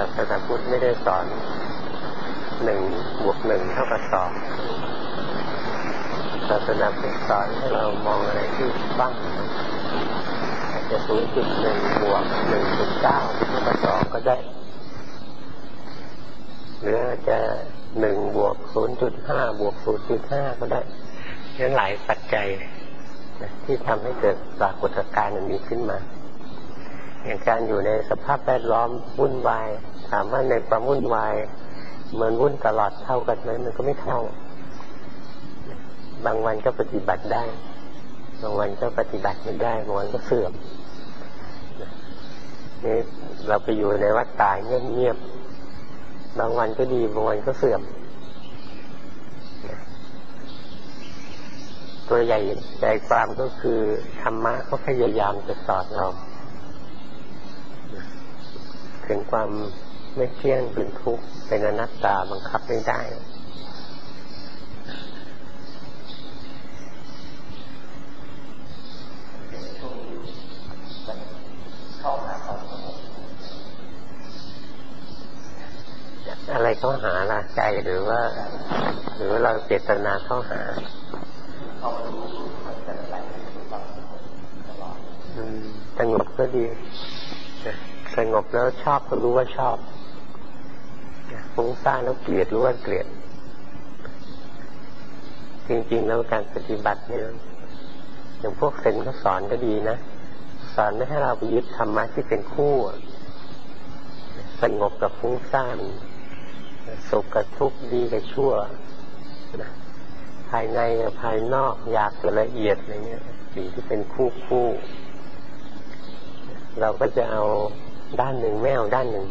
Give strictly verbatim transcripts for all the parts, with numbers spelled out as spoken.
าสนาพุทธไม่ได้สอนหนึ่งบวกหนึ่งเท่ากับสองศาสนาพุทธสอนให้เรามองอะไรที่บ้างอาจจะศูนย์จุดหนึ่งบวกหนึ่งจุดเก้าเท่ากับสองก็ได้หรืออาจจะหนึ่งบวกศูนย์จุดห้าบวกศูนย์จุดห้าก็ได้นั่นหลายปัจจัยที่ทำให้เกิดปรากฏการณ์นี้ขึ้นมาอย่างการอยู่ในสภาพแวดล้อมวุ่นวายถามว่าในความวุ่นวายเหมือนวุ่นตลอดเท่ากันไหมมันก็ไม่เท่าบางวันก็ปฏิบัติได้บางวันก็ปฏิบัติไม่ได้บางวันก็เสื่อมนี่เราไปอยู่ในวัดตายเงียบๆบางวันก็ดีบางวันก็เสื่อมตัวใหญ่ใจความก็คือธรรมะเขาพยายามจะสอนเราถึงความไม่เที่ยงเป็นทุกข์เป็นอนัตตาบังคับไม่ได้อะไรเข้าหาล่ะใจหรือว่าหรือว่าเราเจตนาเข้าหาสงบก็ดีสงบแล้วชอบก็รู้ว่าชอบฟุ้งซ่านแล้วเกลียดรู้ว่าเกลียดจริงๆแล้วการปฏิบัติเนี่ยอย่างพวกเซนเขาสอนก็ดีนะสอนไม่ให้เราไปยึดธรรมะที่เป็นคู่สงบกับฟุ้งซ่านสุขกับทุกข์ดีกับชั่วภายในกับภายนอกอยากกับละเอียดอะไรเงี้ยสิ่งที่เป็นคู่คู่เราก็จะเอาด้านหนึ่งไม่เอาด้านหนึ่ง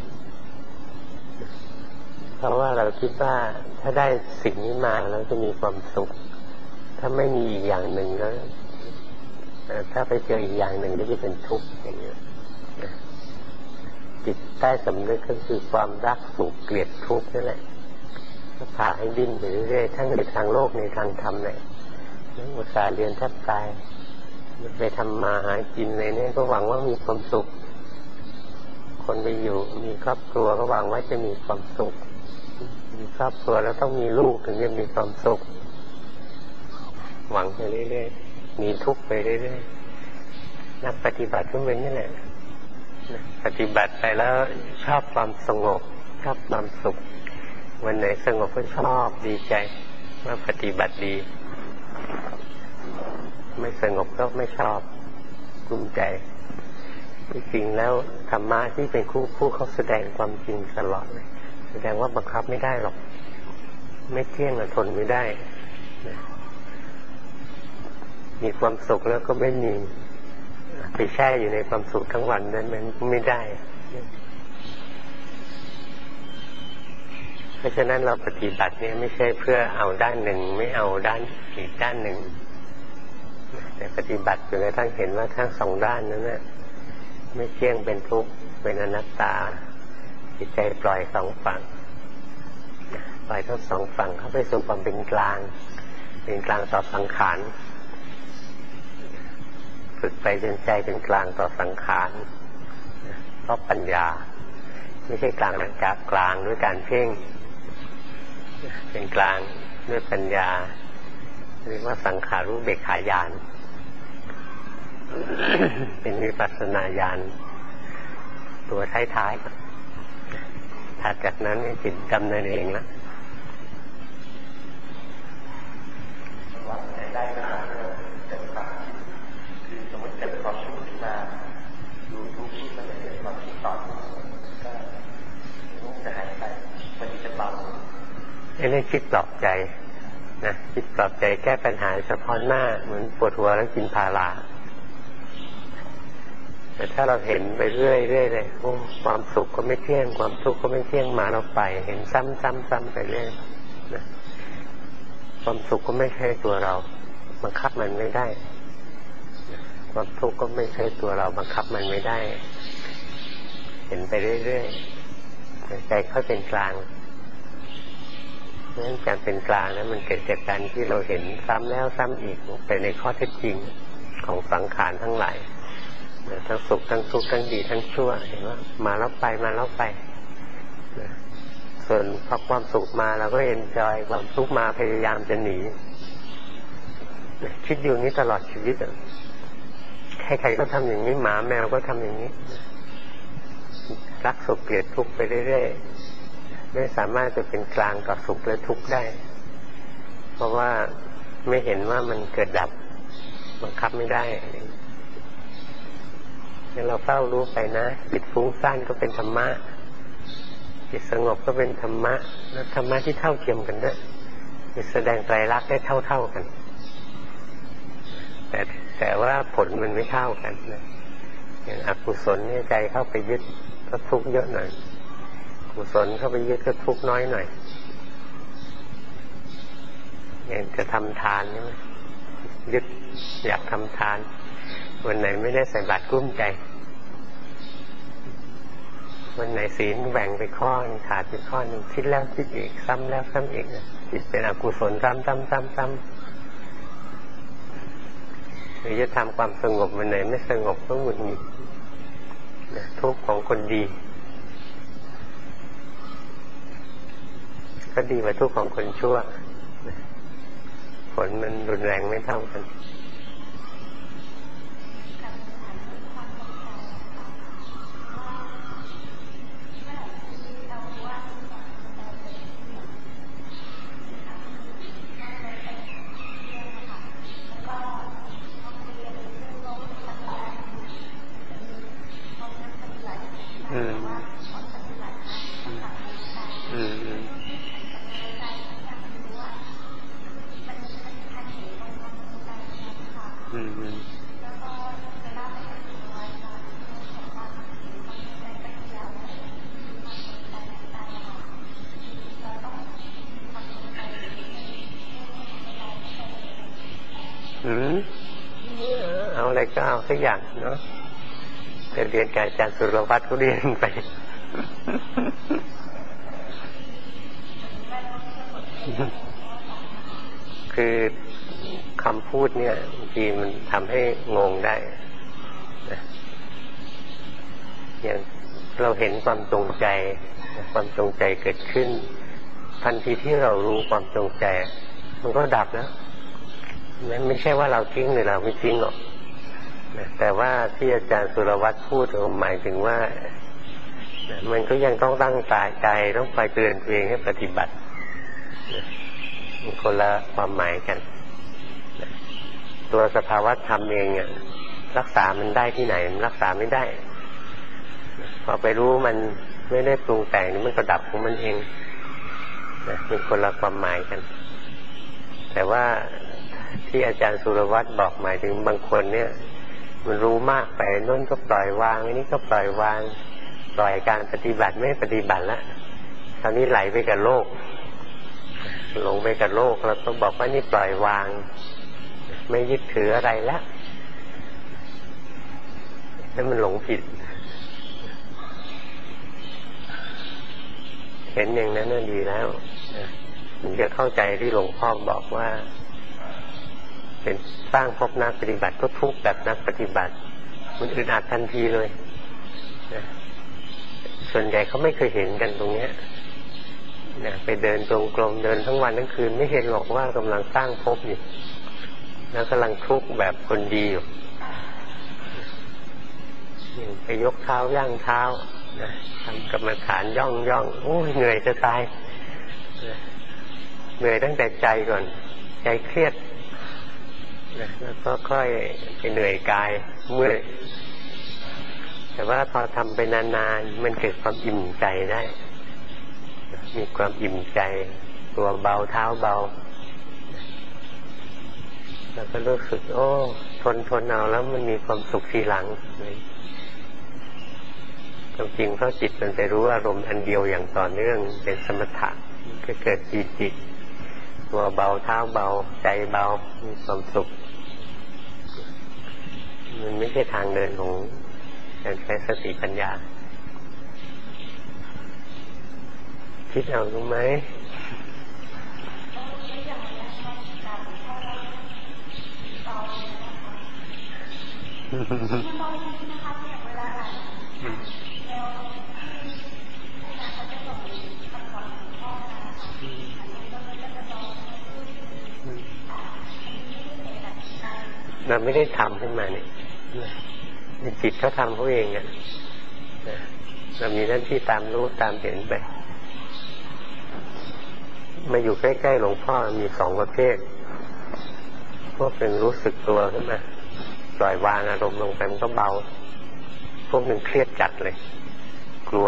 เพราะว่าเราคิดว่าถ้าได้สิ่งนี้มาเราจะมีความสุขถ้าไม่มีอีกอย่างหนึ่งแล้วถ้าไปเจออีกอย่างหนึ่งก็จะเป็นทุกข์อย่างเงี้ยจิตใต้สำนึกก็คือความรักสุขเกลียดทุกข์นั่นแหละพาให้ดิ้นไปเรื่อยๆทั้งในทางโลกในทางธรรมเลยนักอุตสาห์เรียนแทบตายไปทำมาหากินเลยเนี่ยก็หวังว่ามีความสุขคนไปอยู่มีครอบครัวก็หวังว่าจะมีความสุขมีครอบครัวแล้วต้องมีลูกถึงจะมีความสุขหวังไปเรื่อยๆมีทุกข์ไปเรื่อยๆนักปฏิบัติก็เป็นนี่แหละปฏิบัติไปแล้วชอบความสงบชอบความสุขวันไหนสงบก็ชอบดีใจว่าปฏิบัติดีไม่สงบก็ไม่ชอบกลุ้มใจจริงๆแล้วธรรมะที่เป็นคู่คู่เขาแสดงความจริงตลอดเลยแสดงว่าบังคับไม่ได้หรอกไม่เที่ยงทนไม่ได้มีความสุขแล้วก็ไม่มีไปแช่อยู่ในความสุขทั้งวันนั้นมันไม่ได้เพราะฉะนั้นเราปฏิบัติเนี่ยไม่ใช่เพื่อเอาด้านหนึ่งไม่เอาด้านอีกด้านหนึ่งแต่ปฏิบัติจนกระทั่งเห็นว่าทั้งสองด้านนั้นนะไม่เที่ยงเป็นทุกข์เป็นอนัตตาจิตใจปล่อยสองฝั่งปล่อยทั้งสองฝั่งเข้าไปสู่ความเป็นกลางเป็นกลางต่อสังขารฝึกไปจนใจเป็นกลางต่อสังขารเพราะปัญญาไม่ใช่กลางจากกลางด้วยการเพ่งเป็นกลางด้วยปัญญาเรียกว่าสังขารุเบกขาญาณ เป็นวิปัสสนาญาณตัวท้ายๆถัดจากนั้นจิตดำเนินเองแล้วไอ้เรื่องคิดปลอบใจนะคิดปลอบใจแก้ปัญหาเฉพาะหน้าเหมือนปวดหัวแล้วกินพาราแต่ถ้าเราเห็นไปเรื่อยๆเลยโอ้ความสุขก็ไม่เที่ยงความทุกข์ก็ไม่เที่ยงมาเราไปเห็นซ้ำๆๆไปเรื่อยนะความสุขก็ไม่ใช่ตัวเราบังคับมันไม่ได้ความทุกข์ก็ไม่ใช่ตัวเราบังคับมันไม่ได้เห็นไปเรื่อยๆใจเข้าเป็นกลางเพราะฉะนั้นการเป็นกลางนั้นมันเกิดจากการที่เราเห็นซ้ำแล้วซ้ำอีกไปในข้อเท็จจริงของสังขารทั้งหลายทั้งสุขทั้งทุกข์ทั้งดีทั้งชั่วเห็นว่ามาแล้วไปมาแล้วไปส่วนพอความสุขมาเราก็เอนจอยความทุกข์มาพยายามจะหนีคิดอยู่นี้ตลอดชีวิตใครๆก็ทำอย่างนี้หมาแมวก็ทำอย่างนี้รักสุขเกลียดทุกข์ไปเรื่อยๆไม่สามารถจะเป็นกลางกับสุขและทุกข์ได้เพราะว่าไม่เห็นว่ามันเกิดดับบังคับไม่ได้งั้นเราเฝ้ารู้ไปนะจิตฟุ้งซ่านก็เป็นธรรมะจิตสงบก็เป็นธรรมะและธรรมะที่เท่าเทียมกันด้วยแสดงไตรลักษณ์ได้เท่าๆกันแต่แต่ว่าผลมันไม่เท่ากันนะอย่างอกุศลเนี่ยใจเข้าไปยึดก็ทุกข์เยอะหน่อยกุศลเข้าไปยึดก็ทุกข์น้อยหน่อยอย่างจะทำทานใช่ไหมยึดอยากทำทานวันไหนไม่ได้ใส่บาตรกลุ้มใจวันไหนศีลแบ่งไปข้อนึงขาดไปข้อนึงคิดแล้วคิดอีกซ้ำแล้วซ้ำอีกจิตเป็นอกุศลซ้ำซ้ำซ้ำซ้ำหรือจะทำความสงบวันไหนไม่สงบก็หงุดหงิดทุกข์ของคนดีก็ดีกว่าทุกข์ของคนชั่วผลมันรุนแรงไม่เท่ากันอืมอืมอืมอืมอืมเอาอะไรก็เอาสักอย่างเนาะแต่เรียนกับอาจารย์สุรวัตรก็เรียนไปคือคำพูดเนี่ยบางทีมันทำให้งงได้นะอย่างเราเห็นความจงใจความจงใจเกิดขึ้นทันทีที่เรารู้ความจงใจมันก็ดับแล้วไม่ใช่ว่าเราทิ้งหรือเราไม่ทิ้งหรอกแต่ว่าที่อาจารย์สุรวัตรพูดหมายถึงว่ามันก็ยังต้องตั้งใจต้องคอยเตือนตัวเองให้ปฏิบัติมันคนละความหมายกันตัวสภาวะธรรมเองเนี่ยรักษามันได้ที่ไหนมันรักษาไม่ได้พอไปรู้มันไม่ได้ปรุงแต่งมันก็ดับของมันเองมันคนละความหมายกันแต่ว่าที่อาจารย์สุรวัตรบอกหมายถึงบางคนเนี่ยมันรู้มากไปนั่นก็ปล่อยวางอันนี้ก็ปล่อยวางปล่อยการปฏิบัติไม่ปฏิบัติละคราวนี้ไหลไปกับโลกหลงไปกับโลกแล้วก็บอกว่านี่ปล่อยวางไม่ยึดถืออะไรแล้วนั่นมันหลงผิดเห็นอย่างนั้นน่ะดีแล้วถึงจะเข้าใจที่หลวงพ่อบอกว่าเป็นสร้างภพนักปฏิบัติก็ทุกข์แบบนักปฏิบัติมันอึดอัดทันทีเลยนะส่วนใหญ่เขาไม่เคยเห็นกันตรงนี้นะไปเดินตรงกลมเดินทั้งวันทั้งคืนไม่เห็นหรอกว่ากำลังสร้างภพอยู่แล้วกำลังทุกข์แบบคนดีอยู่ไปยกเท้าย่างเท้านะทำกรรมฐานย่องย่องโอ้ยเหนื่อยจะตายเหนื่อยตั้งแต่ใจก่อนใจเครียดแล้วก็ค่อยไปเหนื่อยกายเมื่อยแต่ว่าพอทำไปนานๆมันเกิดความอิ่มใจได้มีความอิ่มใจตัวเบาเท้าเบาแล้วก็รู้สึกโอ้ทนทนเอาแล้วมันมีความสุขทีหลังความจริงเพราะจิตมันไปรู้อารมณ์อันเดียวอย่างต่อเนื่องเป็นสมถะก็เกิดปีติตัวเบาเท้าเบาใจเบามีความสุขมันไม่ใช่ทางเดินของการใช้สติปัญญาคิดเอารู้ไหมเราไม่ได้ทำขึ้นมาเนี่ยจิตเขาทำเขาเองอ่ะเรามีหน้าที่ตามรู้ตามเห็นไปมาอยู่ใกล้ๆหลวงพ่อมีสองประเภทพวกเป็นรู้สึกตัวขึ้นมาปล่อยวางอารมณ์ลงไปมันก็เบาพวกหนึ่งเครียดจัดเลยกลัว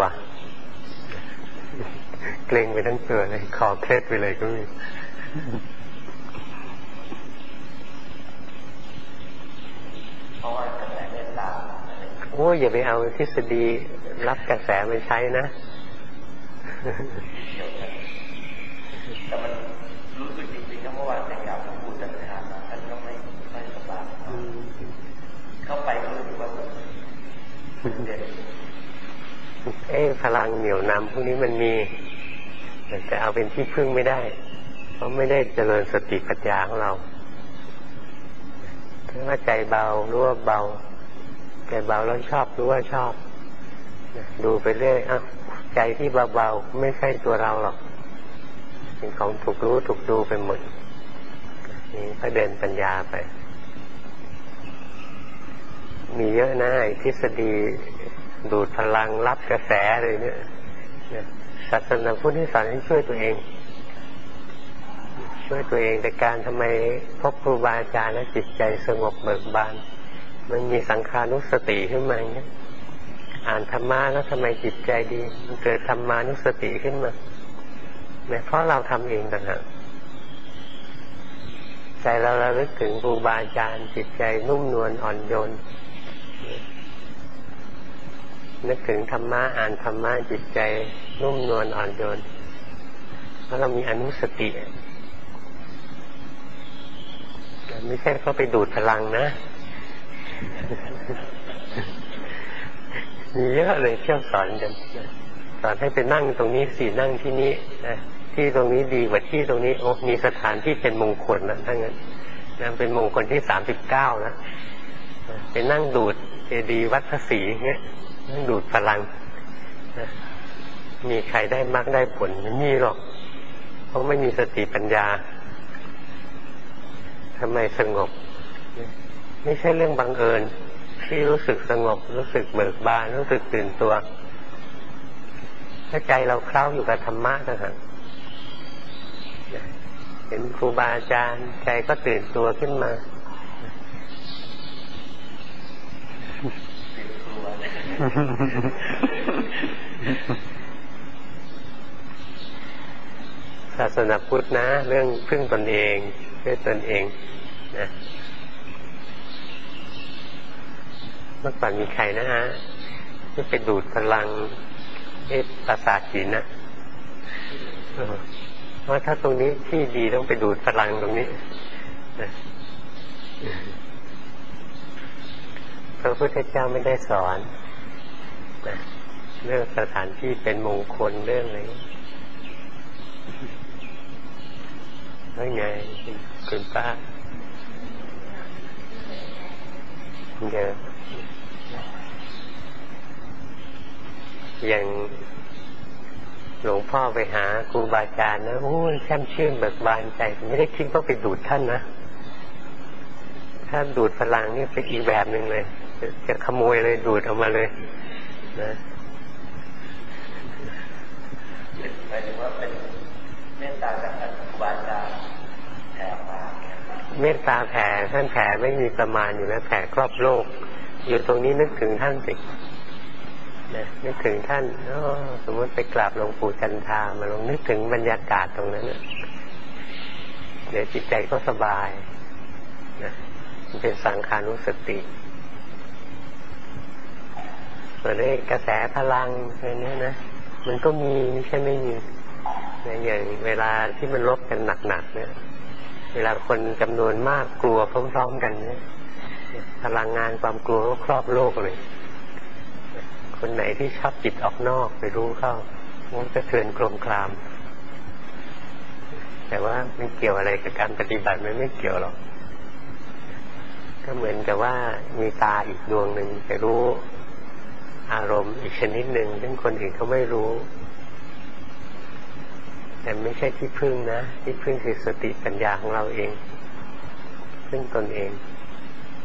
เกรงไปทั้งตัวเลยคอเคล็ดไปเลยก็มีโอ้ยอย่าไปเอาทฤษฎีรับกระแสไปใช้นะแต่มันรู้สึกจริงๆนะเมื่อวานแต่งงานพูดกันนะครับท่านก็ไม่ไม่สบายเข้าไปก็รู้สึกว่าเด่นเอ๊ะพลังเหนี่ยวนำพวกนี้มันมีแต่เอาเป็นที่พึ่งไม่ได้เพราะไม่ได้เจริญสติปัญญาของเราถ้าว่าใจเบารู้ว่าเบาใจเบาแล้วชอบรู้ว่าชอบดูไปเรื่อยอ้าวใจที่เบาๆไม่ใช่ตัวเราหรอกเป็นของถูกรู้ถูกดูไปหมดนี่ก็เดินปัญญาไปมีเยอะนะทฤษฎีดูดพลังรับกระแสเลยเนี่ยศาสนาพุทธที่สอนให้ช่วยตัวเองช่วยตัวเองแต่การทำไมพบครูบาอาจารย์แล้วจิตใจสงบเบิกบานมันมีสังขานุสติขึ้นมาอย่างนี้อ่านธรรมะแล้วทำไมจิตใจดีมันเกิดธรรมานุสติขึ้นมาเนี่ยเพราะเราทำเองต่างหากใจเราระลึกถึงครูบาอาจารย์จิตใจนุ่มนวลอ่อนโยนนึกถึงธรรมะอ่านธรรมะจิตใจนุ่มนวลอ่อนโยนเพราะเรามีอนุสติไม่ใช่เขาไปดูดพลังนะมีเยอะเลยเที่ยวสอนกันสอนให้ไปนั่งตรงนี้สินั่งที่นี้นะที่ตรงนี้ดีกว่าที่ตรงนี้โอ้มีสถานที่เป็นมงคลนะทั้งนั้นนั่นเป็นมงคลที่สามสิบเก้านะไปนั่งดูดเจดีย์วัดพระศรีเงี้ยนั่งดูดพลังนะมีใครได้มากได้ผลไม่มีหรอกเพราะไม่มีสติปัญญาทำไมสงบไม่ใช่เรื่องบังเอิญที่รู้สึกสงบรู้สึกเบิกบานรู้สึกตื่นตัวถ้าใจเราเคล้าอยู่กับธรรมะต่างหากเห็นครูบาอาจารย์ใจก็ตื่นตัวขึ้นมาศาสนาพุทธนะเรื่องพึ่งตนเองช่วยตนเองนะเมื่อก่อนมีใครนะฮะที่ไปดูดพลังเอฟประสาทหินนะเพราะถ้าตรงนี้ที่ดีต้องไปดูดพลังตรงนี้นะพระพุทธเจ้าไม่ได้สอนนะเรื่องสถานที่เป็นมงคลเรื่องอะไรว่าไงคุณป้าเยอะอย่างหลวงพ่อไปหาครูบาอาจารย์นะโอ้ยแช่มชื่นเบิกบานใจไม่ได้คิดว่าไปดูดท่านนะถ้าดูดพลังนี่เป็นอีกแบบหนึ่งเลยจะขโมยเลยดูดออกมาเลยนะหมายถึงว่าเป็นเมตตาจากท่านครูบาอาจารย์แผ่มาเมตตาแผ่ท่านแผ่ไม่มีประมาณอยู่แล้วแผ่ครอบโลกอยู่ตรงนี้นึกถึงท่านสินะนึกถึงท่านสมมติไปกราบหลวงปู่จันทามาลองนึกถึงบรรยากาศตรงนั้นนะเดี๋ยวจิตใจก็สบายนะมันเป็นสังขานุสติส่วนไอ้กระแสพลังอะไรนี้นะมันก็มีไม่ใช่ไม่มีอย่างเวลาที่มันลบกันหนักๆเนี่ยเวลาคนจำนวนมากกลัวพร้อมๆกันเนี่ยพลังงานความกลัวก็ครอบโลกเลยคนไหนที่ชอบจิตออกนอกไปรู้เข้ามันจะเทือนโครมครามแต่ว่าไม่เกี่ยวอะไรกับการปฏิบัติมันไม่เกี่ยวหรอกก็เหมือนกับว่ามีตาอีกดวงหนึ่งไปรู้อารมณ์อีกชนิดหนึ่งซึ่งคนอื่นเขาไม่รู้แต่ไม่ใช่ที่พึ่งนะที่พึ่งคือสติปัญญาของเราเองซึ่งตนเอง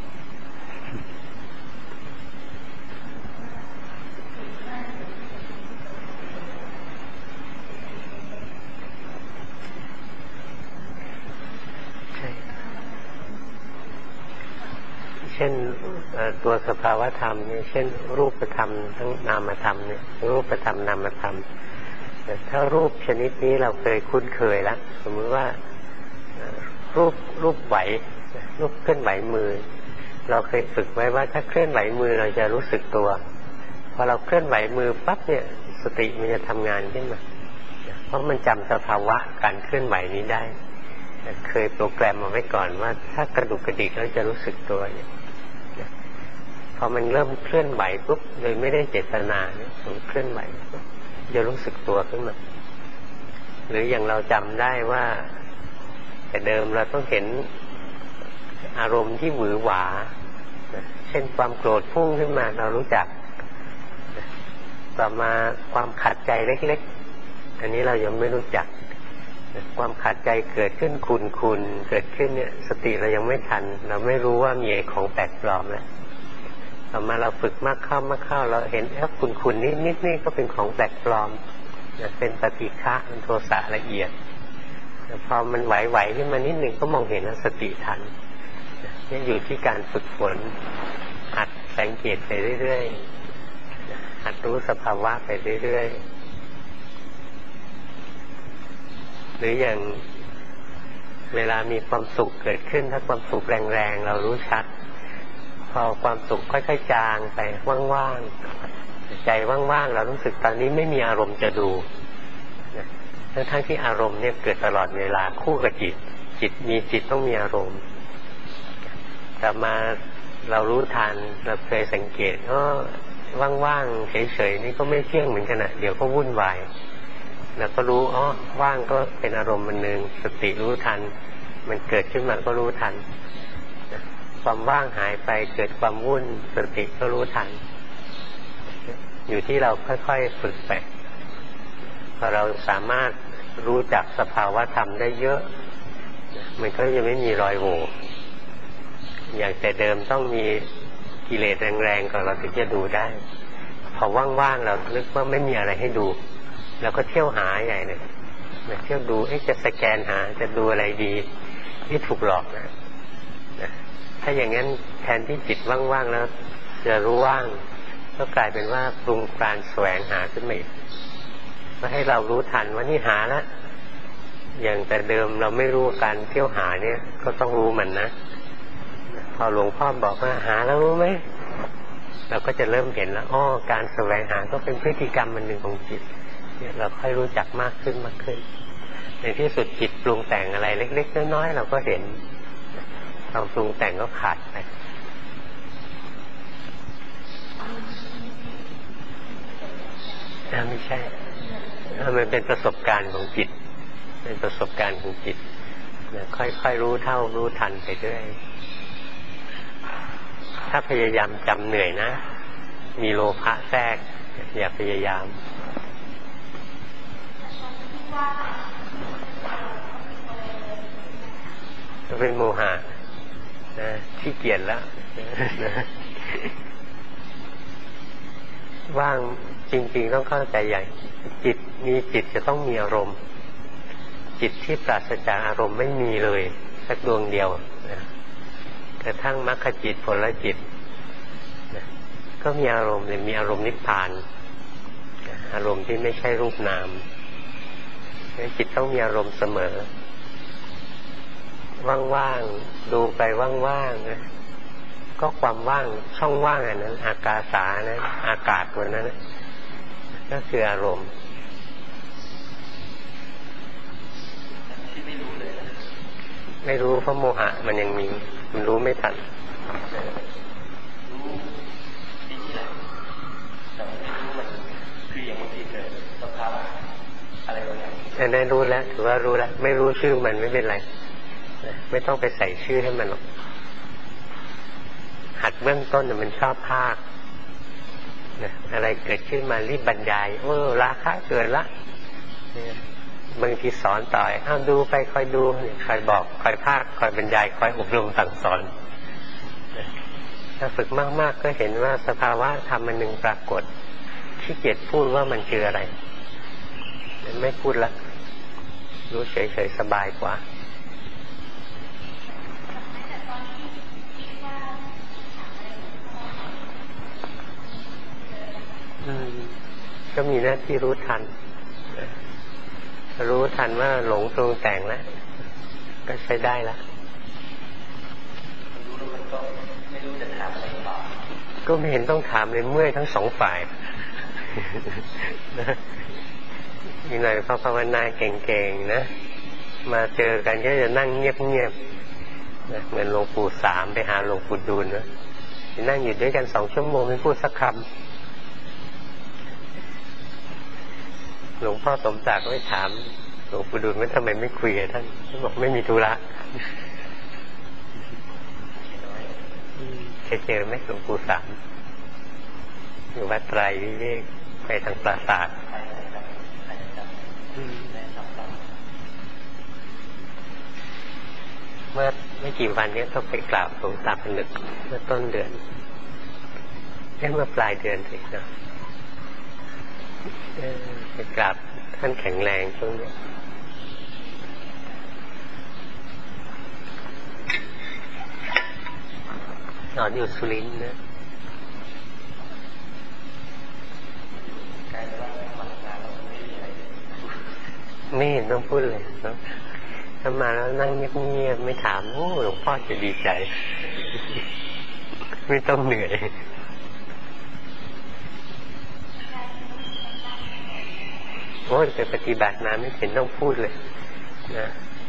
ตัวสภาวธรรมเนี่ยเช่นรูปธรรมทั้งนามธรรมเนี่ยรูปธรรมนามธรรมถ้ารูปชนิดนี้เราเคยคุ้นเคยแล้วสมมติว่ารูปรูปไหวรูปเคลื่อนไหวมือเราเคยฝึกไว้ว่าถ้าเคลื่อนไหวมือเราจะรู้สึกตัวพอเราเคลื่อนไหวมือปั๊บเนี่ยสติมันจะทำงานขึ้นมาเพราะมันจำสภาวะการเคลื่อนไหวนี้ได้เคยโปรแกรมมาไว้ก่อนว่าถ้ากระดุกกระดิกแล้วจะรู้สึกตัวเนี่ยพอมันเริ่มเคลื่อนไหวปุ๊บโดยไม่ได้เจตนาเนี่ยมันเคลื่อนไหวจะรู้สึกตัวขึ้นมาหรืออย่างเราจำได้ว่าแต่เดิมเราต้องเห็นอารมณ์ที่หวือหวาเช่นความโกรธพุ่งขึ้นมาเรารู้จักต่อมาความขัดใจเล็กๆอันนี้เรายังไม่รู้จักความขัดใจเกิดขึ้นคุนๆเกิดขึ้นเนี่ยสติเรายังไม่ทันเราไม่รู้ว่ามีของแปลกปลอมแล้วต่อมาเราฝึกมากเข้ามากเข้าเราเห็นแอบคุนๆนิดๆนี่ก็เป็นของแปลกปลอมเป็นปฏิฆะเป็นโทสะละเอียดพอมันไหวๆขึ้นมานิดหนึ่งก็มองเห็นสติทันนี่อยู่ที่การฝึกฝนหัดสังเกตไปเรื่อยๆหัดรู้สภาวะไปเรื่อยๆหรืออย่างเวลามีความสุขเกิดขึ้นถ้าความสุขแรงๆเรารู้ชัดพอความสุขค่อยๆจางไปว่างๆใจว่างๆเรารู้สึกตอนนี้ไม่มีอารมณ์จะดูทั้งทั้งที่อารมณ์เนี่ยเกิดตลอดเวลาคู่กับจิตจิตมีจิตต้องมีอารมณ์แต่มาเรารู้ทันเราเคยสังเกตอ๋อว่างๆเฉยๆนี่ก็ไม่เที่ยงเหมือนกันนะเดี๋ยวก็วุ่นวายแล้วก็รู้อ๋อว่างก็เป็นอารมณ์มันหนึ่งสติรู้ทันมันเกิดขึ้นมาก็รู้ทันความว่างหายไปเกิดความวุ่นสติก็รู้ทันอยู่ที่เราค่อยๆฝึกไปพอเราสามารถรู้จักสภาวะธรรมได้เยอะมันก็จะไม่มีรอยโหว่อย่างแต่เดิมต้องมีกิเลสแรงๆก่อนเราถึงจะดูได้พอว่างๆเรานึกว่าไม่มีอะไรให้ดูแล้วก็เที่ยวหาใหญ่เลยเที่ยวดูเอ๊ะจะสแกนหาจะดูอะไรดีที่ถูกหลอกนะถ้าอย่างนั้นแทนที่จิตว่างๆแล้วจะรู้ว่างก็กลายเป็นว่าปรุงการแสวงหาขึ้นมาอีกก็ให้เรารู้ทันว่านี่หาแล้วอย่างแต่เดิมเราไม่รู้การเที่ยวหาเนี่ยก็ต้องรู้มันนะพอหลวงพ่อบอกว่าหาแล้วรู้ไหมเราก็จะเริ่มเห็นแล้วอ้อการแสวงหาก็เป็นพฤติกรรมมันหนึ่งของจิตเนี่ยเราค่อยรู้จักมากขึ้นมากขึ้นในที่สุดจิตปรุงแต่งอะไรเล็กๆน้อยๆเราก็เห็นเราปรุงแต่งก็ขาดไปไม่ใช่มันเป็นประสบการณ์ของจิตเป็นประสบการณ์ของจิตค่อยๆรู้เท่ารู้ทันไปเรื่อยถ้าพยายามจำเหนื่อยนะมีโลภะแทรกอย่าพยายามเป็นโมหะนะขี้เกียจแล้วว่างจริงๆต้องเข้าใจใหญ่จิตมีจิตจะต้องมีอารมณ์จิตที่ปราศจากอารมณ์ไม่มีเลยสักดวงเดียวนะกระทั่งมรรคจิตผลจิตนะก็มีอารมณ์เลยมีอารมณ์นิพพานอารมณ์ที่ไม่ใช่รูปนามจิตต้องมีอารมณ์เสมอว่างๆดูไปว่างๆนะก็ความว่างช่องว่างอันนั้นอากาสานะอากาศตัวนั้นก็คืออารมณ์ที่ไม่รู้เลยไม่รู้เพราะโมหะมันยังมีมันรู้ไม่ทันรู้ที่นี่แหละแต่ไม่รู้มันคืออย่างบางทีเกิดสภาวะอะไรบางอย่างอันนั้นรู้แล้วถือว่ารู้แล้วไม่รู้ชื่อมันไม่เป็นไรไม่ต้องไปใส่ชื่อให้มันหรอกหัดเบื้องต้นมันชอบภาคนะอะไรเกิดขึ้นมารีบบรรยายเออราคะเกิดละบางทีสอนต่อยอ้าวดูไปคอยดูคอยบอกคอยภาคคอยบรรยายคอยอบรมสั่งสอนถ้าฝึกมากๆก็เห็นว่าสภาวะธรรมมันหนึ่งปรากฏขี้เกียจพูดว่ามันคืออะไรไม่พูดละรู้เฉยๆสบายกว่าก็มีหน้าที่รู้ทันรู้ทันว่าหลงปรุงแต่งแล้วก็ใช้ได้ละรู้แล้วมันก็ไม่รู้จะถามอะไรต่อก็ไม่เห็นต้องถามเลยเมื่อยทั้งสองฝ่ายอีกหน่อยพอภาวนาเก่งๆนะมาเจอกันก็จะนั่งเงียบๆนะเหมือนหลวงปู่สามไปหาหลวงปู่ดูลนะนั่งอยู่ด้วยกันสองชั่วโมงไม่พูดสักคำหลวงพ่อสมศักดิ์ก็ไปถามหลวงปู่ดูลว่าทำไมไม่คุยกับท่านท่านบอกไม่มีธุระเคยเจอไหมหลวงปู่สามอยู่วัดไตรวิเวกไปทางปราสาทเมื่อไม่กี่วันนี้ต้องไปกราบหลวงตาผนึกเมื่อต้นเดือนเมื่อปลายเดือนสินะไปกราบท่านแข็งแรงช่วงนี้นอนอยู่สุรินทร์นะไม่เห็นต้องพูดเลยเนาะถ้ามาแล้วนั่งเงียบๆไม่ถามโอ้หลวงพ่อจะดีใจไม่ต้องเหนื่อยโอ้ไปปฏิบัติมาไม่เห็นต้องพูดเลยนะ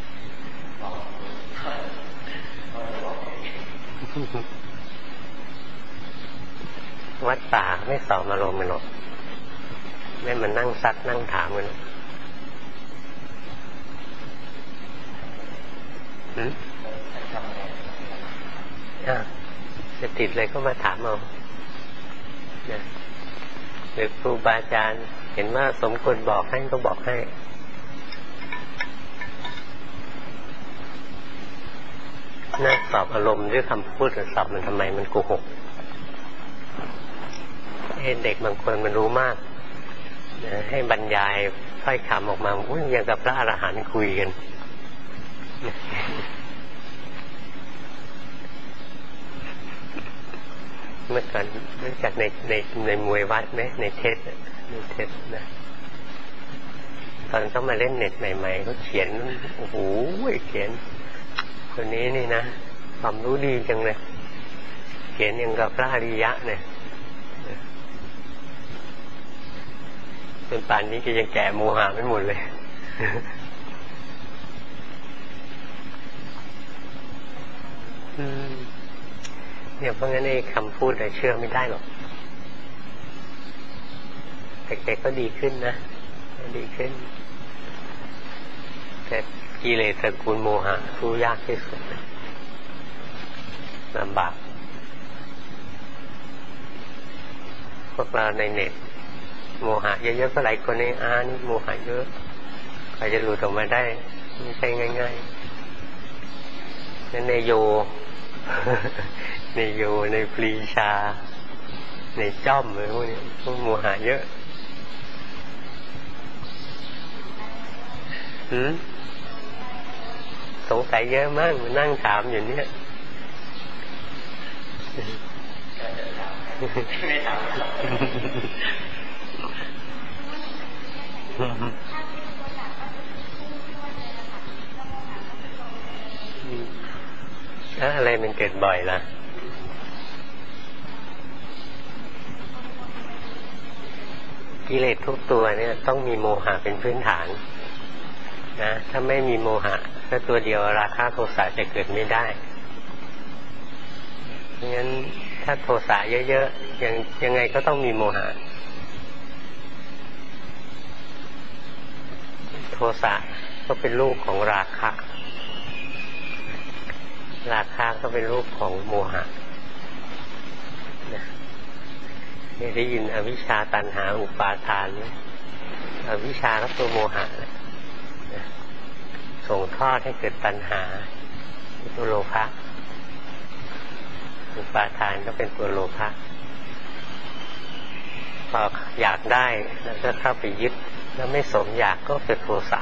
วัดป่าไม่สอบอารมณ์มันหรอกไม่มันนั่งซักนั่งถามมันอืมอ่ะจะติดเลยก็มาถามเอาเนี่ยหรือครูบาอาจารย์เห็นว่าสมควรบอกให้ก็บอกให้น่าสอบอารมณ์ด้วยคำพูดหรือสอบมันทำไมมันโกหกเด็กบางคนมันรู้มากให้บรรยายถ้อยคำออกมาอุ้ยอย่างกับพระอรหันต์คุยกันเมื่อก่อนเมื่อจากในในในมวยวัดไหมในเทศในเทศนะตอนเขามาเล่นเน็ตใหม่ๆเขาเขียนโอ้โหเขียนคนนี้นี่นะความรู้ดีจังเลยเขียนอย่างกับพระอริยะเนี่ยจนป่านนี้ก็ยังแก่โมหะไม่หมดเลยเนี่ยเพราะงั้นไอ้คำพูดอะไรเชื่อไม่ได้หรอกแต่ก็ดีขึ้นนะดีขึ้นแต่กิเลสตระกูลโมหะสู้ยากที่สุดลำบากพวกเราในเน็ตโมหะเยอะๆก็หลายคนในอานี่โมหะเยอะใครจะหลุดออกมาได้ไม่ใช่ง่ายๆนั่นในโยในโยในปรีชาในจ้อมอะไรพวกนี้พวกโมหะเยอะหืมสงสัยเยอะมากมันนั่งถามอยู่เนี่ยไม่ถามอะไรมันเกิดบ่อยล่ะกิเลสทุกตัวเนี่ยต้องมีโมหะเป็นพื้นฐานนะถ้าไม่มีโมหะแค่ตัวเดียวราคะโทสะจะเกิดไม่ได้เพราะงั้นถ้าโทสะเยอะๆยังยังไงก็ต้องมีโมหะโทสะก็เป็นลูกของราคะราคะก็เป็นลูกของโมหะนี่ได้ยินอวิชชาตัณหาอุปาทานไหมอวิชชาก็ตัวโมหะส่งทอดให้เกิดตัณหาตัวโลภะอุปาทานก็เป็นตัวโลภะพออยากได้แล้วก็เข้าไปยึดแล้วไม่สมอยากก็เกิดโทสะ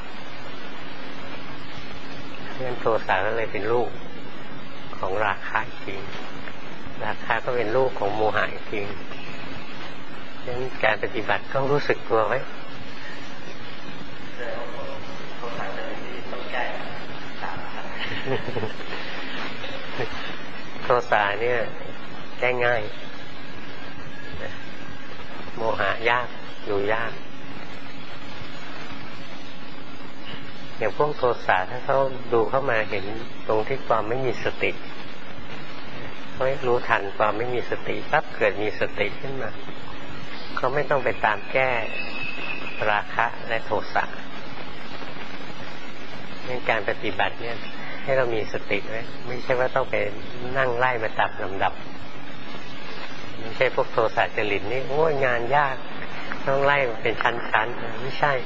งั้นโทสะก็เลยเป็นลูกของราคะจริงราคะก็เป็นลูกของโมหะจริงฉะนั้นการปฏิบัติต้องรู้สึกตัวไว้โทสะจะมีต้องแก้สามครั้งโทสะเนี่ยแก้ง่ายโมหะยากอยู่ยากอย่างพวกโทสะถ้าเขาดูเข้ามาเห็นตรงที่ความไม่มีสติเขารู้ทันความไม่มีสติปั๊บเกิดมีสติขึ้นมาเขาไม่ต้องไปตามแก้ราคะและโทสะในการปฏิบัติเนี่ยให้เรามีสติไว้ไม่ใช่ว่าต้องไปนั่งไล่มาตับลำดับไม่ใช่พวกโทสะจริตนี่โอ้ยงานยากต้องไล่มันเป็นชั้นๆไม่ใช่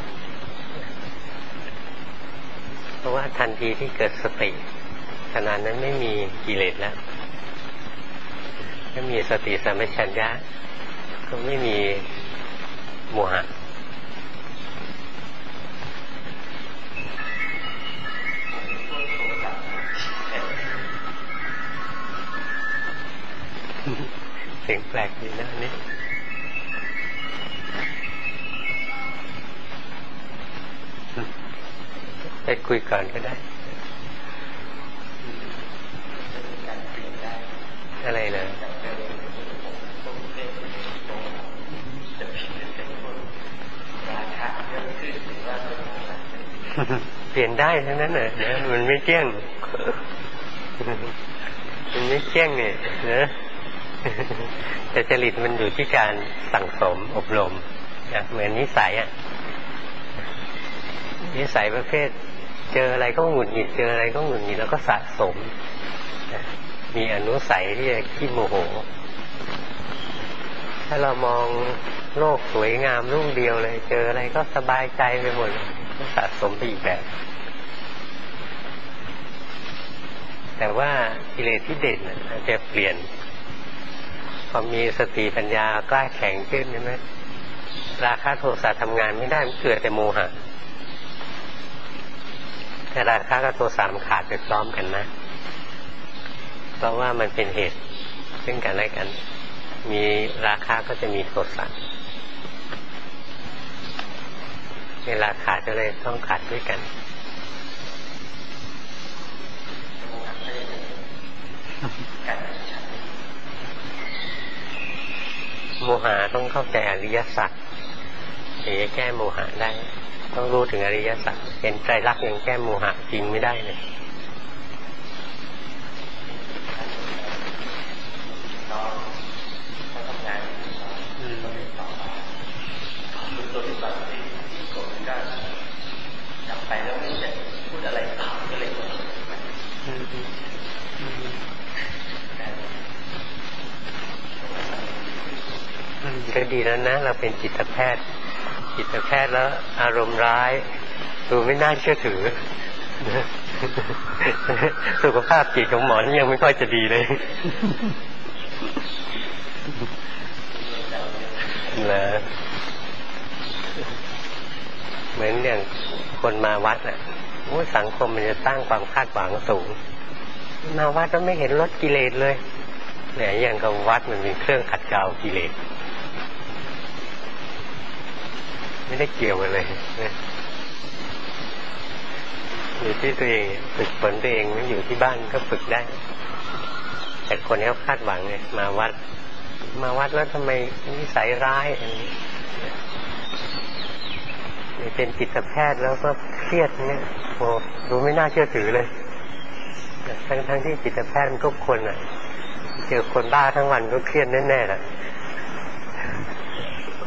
เพราะว่าทันทีที่เกิดสติขณะนั้นไม่มีกิเลสแล้วถ้ามีสติสัมปชัญญะก็ไม่มีโมหะเสียงแปลกดีนะนี่ไปคุยก่อนก็ได้อะไรนะเปลี่ยนได้ทั้งนั้นน่ะนะมันไม่เที่ยงมันไม่เที่ยงเนี่ยนะแต่จริตมันอยู่ที่การสั่งสมอบรมนะเหมือนนิสัยอ่ะนิสัยประเภทเจออะไรก็หงุดหงิดเจออะไรก็หงุดหงิดแล้วก็สะสมมีอนุสัยที่จะขี้โมโหถ้าเรามองโลกสวยงามรุ่งเดียวเลยเจออะไรก็สบายใจไปหมดก็สะสมไปอีกแบบแต่ว่ากิเลสที่เด่นอาจจะเปลี่ยนพอมีสติปัญญากล้าแข็งขึ้นใช่ไหมราคะโทสะทำงานไม่ได้มันเกิดแต่โมหะแต่ราคะกับโทสะมันขาดไปพร้อมกันนะเพราะว่ามันเป็นเหตุซึ่งกันและกันมีราคะก็จะมีโทสะเวลาขาดก็เลยต้องขาดด้วยกันโมหะต้องเข้าใจอริยสัจถึงจะแก้โมหะได้ต้องรู้ถึงอริยสัจเป็นไตรลักษณ์ยังแก้โมหะจริงไม่ได้เลยก็ดีแล้วนะเราเป็นจิตแพทย์จิตแพทย์แล้วอารมณ์ร้ายดูไม่น่าเชื่อถือสุขภาพจิตของหมอนี่ยังไม่ค่อยจะดีเลยนะเหมือนอย่างคนมาวัดน่ะโอ้สังคมมันจะตั้งความคาดหวังสูงมาวัดแล้วไม่เห็นลดกิเลสเลยเนี่ยอย่างกับวัดมันเป็นเครื่องขัดเกลากิเลสไม่ได้เกี่ยวกันเลยอยู่ที่ตัวเองฝึกฝนตัวเองไม่อยู่ที่บ้านก็ฝึกได้แต่คนเขาคาดหวังไงมาวัดมาวัดแล้วทำไมนิสัยร้ายอันนี้เป็นจิตแพทย์แล้วก็เครียดเนี่ยโอ้ดูไม่น่าเชื่อถือเลยทั้งทั้งที่จิตแพทย์มันทุกคนอ่ะเจอคนบ้าทั้งวันก็เครียดแน่ๆแหละ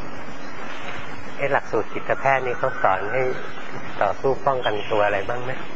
ไอ้หลักสูตรจิตแพทย์นี่เขาสอนให้ต่อสู้ป้องกันตัวอะไรบ้างไหม